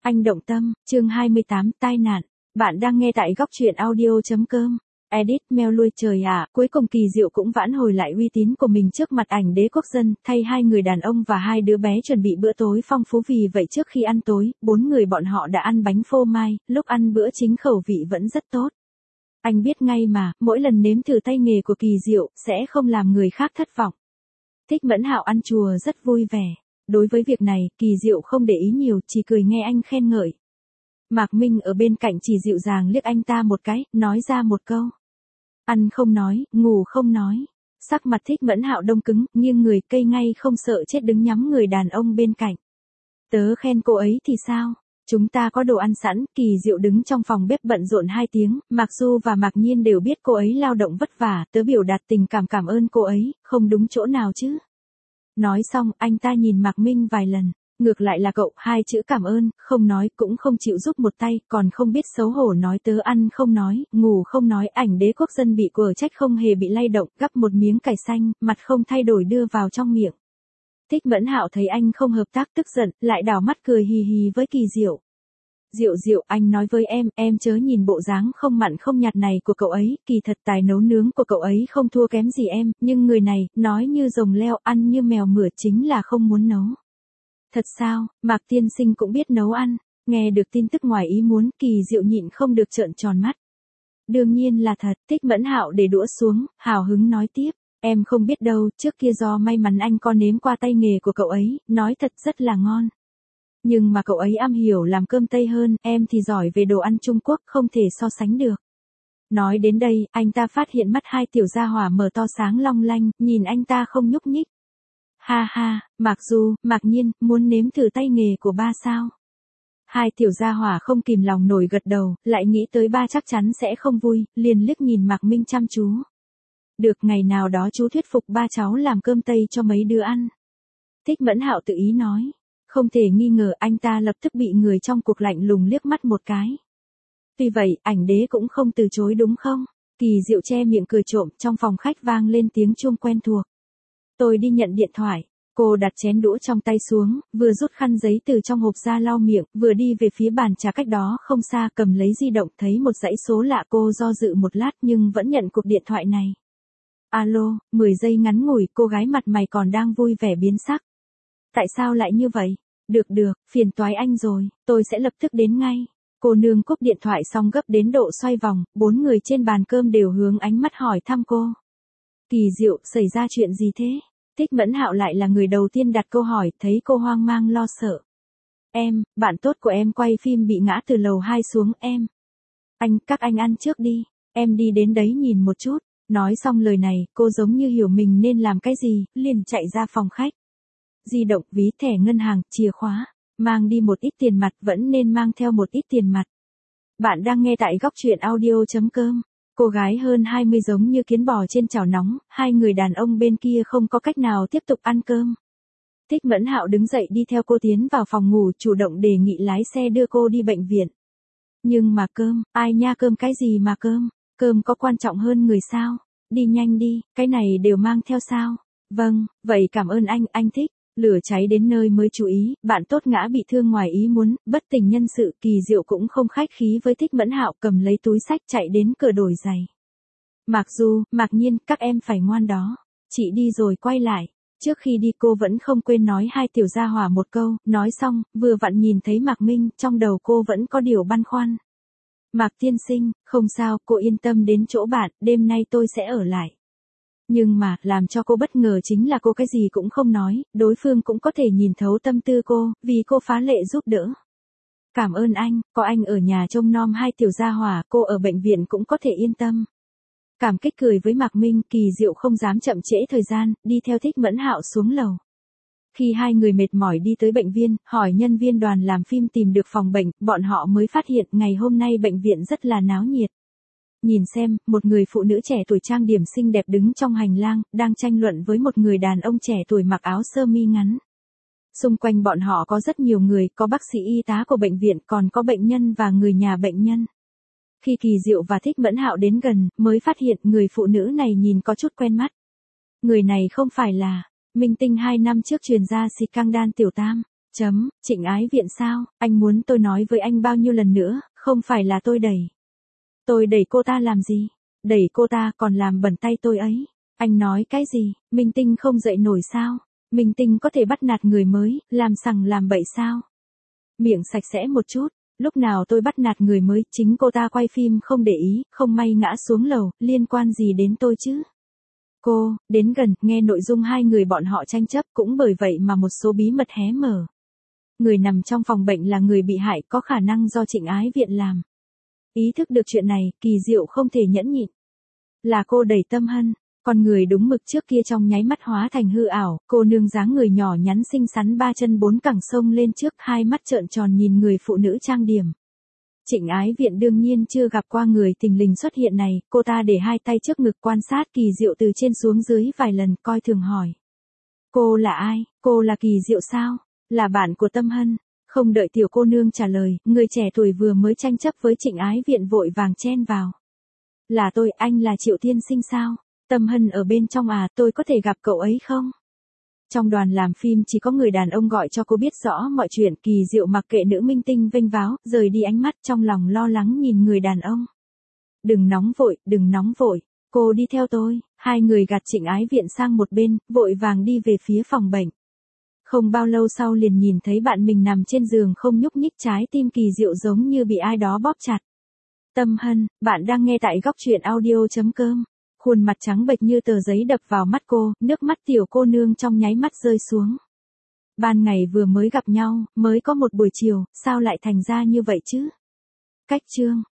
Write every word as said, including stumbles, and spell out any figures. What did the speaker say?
Anh động tâm, chương hai mươi tám, tai nạn. Bạn đang nghe tại góc truyện audio.com. Edit mail lui trời ạ, cuối cùng Kỳ Diệu cũng vãn hồi lại uy tín của mình trước mặt ảnh đế quốc dân, thay hai người đàn ông và hai đứa bé chuẩn bị bữa tối phong phú. Vì vậy trước khi ăn tối, bốn người bọn họ đã ăn bánh phô mai, lúc ăn bữa chính khẩu vị vẫn rất tốt. Anh biết ngay mà, mỗi lần nếm thử tay nghề của Kỳ Diệu, sẽ không làm người khác thất vọng. Thích Mẫn Hạo ăn chùa rất vui vẻ. Đối với việc này, Kỳ Diệu không để ý nhiều, chỉ cười nghe anh khen ngợi. Mạc Minh ở bên cạnh chỉ dịu dàng liếc anh ta một cái, nói ra một câu. Ăn không nói, ngủ không nói. Sắc mặt Thích Mẫn Hạo đông cứng, nghiêng người cây ngay không sợ chết đứng nhắm người đàn ông bên cạnh. Tớ khen cô ấy thì sao? Chúng ta có đồ ăn sẵn. Kỳ Diệu đứng trong phòng bếp bận rộn hai tiếng, Mạc Du và Mạc Nhiên đều biết cô ấy lao động vất vả, tớ biểu đạt tình cảm cảm ơn cô ấy, không đúng chỗ nào chứ. Nói xong, anh ta nhìn Mạc Minh vài lần, ngược lại là cậu, hai chữ cảm ơn, không nói, cũng không chịu giúp một tay, còn không biết xấu hổ nói tớ ăn không nói, ngủ không nói. Ảnh đế quốc dân bị quở trách không hề bị lay động, gắp một miếng cải xanh, mặt không thay đổi đưa vào trong miệng. Thích Mẫn Hạo thấy anh không hợp tác tức giận, lại đảo mắt cười hì hì với Kỳ Diệu. Diệu Diệu, anh nói với em, em chớ nhìn bộ dáng không mặn không nhạt này của cậu ấy, kỳ thật tài nấu nướng của cậu ấy không thua kém gì em, nhưng người này, nói như rồng leo, ăn như mèo mửa chính là không muốn nấu. Thật sao, Mạc tiên sinh cũng biết nấu ăn. Nghe được tin tức ngoài ý muốn, Kỳ Diệu nhịn không được trợn tròn mắt. Đương nhiên là thật. Thích Mẫn Hạo để đũa xuống, hào hứng nói tiếp. Em không biết đâu, trước kia do may mắn anh có nếm qua tay nghề của cậu ấy, nói thật rất là ngon. Nhưng mà cậu ấy am hiểu làm cơm Tây hơn, em thì giỏi về đồ ăn Trung Quốc, không thể so sánh được. Nói đến đây, anh ta phát hiện mắt hai tiểu gia hỏa mở to sáng long lanh, nhìn anh ta không nhúc nhích. Ha ha, Mạc Du, Mạc Nhiên, muốn nếm thử tay nghề của ba sao? Hai tiểu gia hỏa không kìm lòng nổi gật đầu, lại nghĩ tới ba chắc chắn sẽ không vui, liền liếc nhìn Mạc Minh chăm chú. Được, ngày nào đó chú thuyết phục ba cháu làm cơm Tây cho mấy đứa ăn. Thích Mẫn Hạo tự ý nói. Không thể nghi ngờ anh ta lập tức bị người trong cuộc lạnh lùng liếc mắt một cái. Tuy vậy, ảnh đế cũng không từ chối đúng không? Kỳ Diệu che miệng cười trộm, trong phòng khách vang lên tiếng chuông quen thuộc. Tôi đi nhận điện thoại. Cô đặt chén đũa trong tay xuống, vừa rút khăn giấy từ trong hộp ra lau miệng, vừa đi về phía bàn trà cách đó không xa, cầm lấy di động, thấy một dãy số lạ. Cô do dự một lát nhưng vẫn nhận cuộc điện thoại này. Alo, mười giây ngắn ngủi, cô gái mặt mày còn đang vui vẻ biến sắc. Tại sao lại như vậy? Được được, phiền toái anh rồi, tôi sẽ lập tức đến ngay. Cô nương cúp điện thoại xong gấp đến độ xoay vòng, bốn người trên bàn cơm đều hướng ánh mắt hỏi thăm cô. Kỳ Diệu, xảy ra chuyện gì thế? Thích Mẫn Hạo lại là người đầu tiên đặt câu hỏi, thấy cô hoang mang lo sợ. Em, bạn tốt của em quay phim bị ngã từ lầu hai xuống em. Anh, các anh ăn trước đi, em đi đến đấy nhìn một chút. Nói xong lời này, cô giống như hiểu mình nên làm cái gì, liền chạy ra phòng khách. Di động, ví, thẻ ngân hàng, chìa khóa, mang đi một ít tiền mặt, vẫn nên mang theo một ít tiền mặt. Bạn đang nghe tại góc truyện audio.com. Cô gái hơn hai mươi giống như kiến bò trên chảo nóng, hai người đàn ông bên kia không có cách nào tiếp tục ăn cơm. Thích Mẫn Hạo đứng dậy đi theo cô tiến vào phòng ngủ, chủ động đề nghị lái xe đưa cô đi bệnh viện. Nhưng mà cơm, ai nha, cơm cái gì mà cơm, cơm có quan trọng hơn người sao? Đi nhanh đi, cái này đều mang theo sao? Vâng, vậy cảm ơn anh, anh Thích. Lửa cháy đến nơi mới chú ý, bạn tốt ngã bị thương ngoài ý muốn, bất tỉnh nhân sự. Kỳ Diệu cũng không khách khí với Thích Mẫn Hạo, cầm lấy túi xách chạy đến cửa đổi giày. Mạc Du, Mạc Nhiên, các em phải ngoan đó. Chị đi rồi quay lại. Trước khi đi cô vẫn không quên nói hai tiểu gia hỏa một câu, nói xong, vừa vặn nhìn thấy Mạc Minh, trong đầu cô vẫn có điều băn khoăn. Mạc tiên sinh, không sao, cô yên tâm đến chỗ bạn, đêm nay tôi sẽ ở lại. Nhưng mà, làm cho cô bất ngờ chính là cô cái gì cũng không nói, đối phương cũng có thể nhìn thấu tâm tư cô, vì cô phá lệ giúp đỡ. Cảm ơn anh, có anh ở nhà trông nom hai tiểu gia hỏa, cô ở bệnh viện cũng có thể yên tâm. Cảm kích cười với Mạc Minh, Kỳ Diệu không dám chậm trễ thời gian, đi theo Thích Mẫn Hạo xuống lầu. Khi hai người mệt mỏi đi tới bệnh viện, hỏi nhân viên đoàn làm phim tìm được phòng bệnh, bọn họ mới phát hiện ngày hôm nay bệnh viện rất là náo nhiệt. Nhìn xem, một người phụ nữ trẻ tuổi trang điểm xinh đẹp đứng trong hành lang, đang tranh luận với một người đàn ông trẻ tuổi mặc áo sơ mi ngắn. Xung quanh bọn họ có rất nhiều người, có bác sĩ y tá của bệnh viện, còn có bệnh nhân và người nhà bệnh nhân. Khi Kỳ Diệu và Thích Mẫn Hạo đến gần, mới phát hiện người phụ nữ này nhìn có chút quen mắt. Người này không phải là minh tinh hai năm trước truyền ra xì căng đan Tiểu Tam. Chấm, Trịnh Ái Viện sao, anh muốn tôi nói với anh bao nhiêu lần nữa, không phải là tôi đẩy. Tôi đẩy cô ta làm gì? Đẩy cô ta còn làm bẩn tay tôi ấy. Anh nói cái gì, minh tinh không dậy nổi sao? Minh tinh có thể bắt nạt người mới, làm sằng làm bậy sao? Miệng sạch sẽ một chút, lúc nào tôi bắt nạt người mới, chính cô ta quay phim không để ý, không may ngã xuống lầu, liên quan gì đến tôi chứ? Cô, đến gần, nghe nội dung hai người bọn họ tranh chấp, cũng bởi vậy mà một số bí mật hé mở. Người nằm trong phòng bệnh là người bị hại, có khả năng do Trịnh Ái Viện làm. Ý thức được chuyện này, Kỳ Diệu không thể nhẫn nhịn. Là cô đẩy Tâm Hân, con người đúng mực trước kia trong nháy mắt hóa thành hư ảo, cô nương dáng người nhỏ nhắn xinh xắn ba chân bốn cẳng sông lên trước, hai mắt trợn tròn nhìn người phụ nữ trang điểm. Trịnh Ái Viện đương nhiên chưa gặp qua người tình lình xuất hiện này, cô ta để hai tay trước ngực quan sát Kỳ Diệu từ trên xuống dưới vài lần, coi thường hỏi. Cô là ai, cô là Kỳ Diệu sao? Là bạn của Tâm Hân. Không đợi tiểu cô nương trả lời, người trẻ tuổi vừa mới tranh chấp với Trịnh Ái Viện vội vàng chen vào. Là tôi, anh là Triệu Tiên Sinh sao? Tâm Hân ở bên trong à, tôi có thể gặp cậu ấy không? Trong đoàn làm phim chỉ có người đàn ông gọi cho cô biết rõ mọi chuyện, Kỳ Diệu mặc kệ nữ minh tinh vênh váo, rời đi ánh mắt trong lòng lo lắng nhìn người đàn ông. Đừng nóng vội, đừng nóng vội, cô đi theo tôi, hai người gạt Trịnh Ái Viện sang một bên, vội vàng đi về phía phòng bệnh. Không bao lâu sau liền nhìn thấy bạn mình nằm trên giường không nhúc nhích, trái tim Kỳ Diệu giống như bị ai đó bóp chặt. Tâm Hân, bạn đang nghe tại góc truyện audio chấm com. Khuôn mặt trắng bệch như tờ giấy đập vào mắt cô, nước mắt tiểu cô nương trong nháy mắt rơi xuống. Ban ngày vừa mới gặp nhau, mới có một buổi chiều, sao lại thành ra như vậy chứ? Cách chương.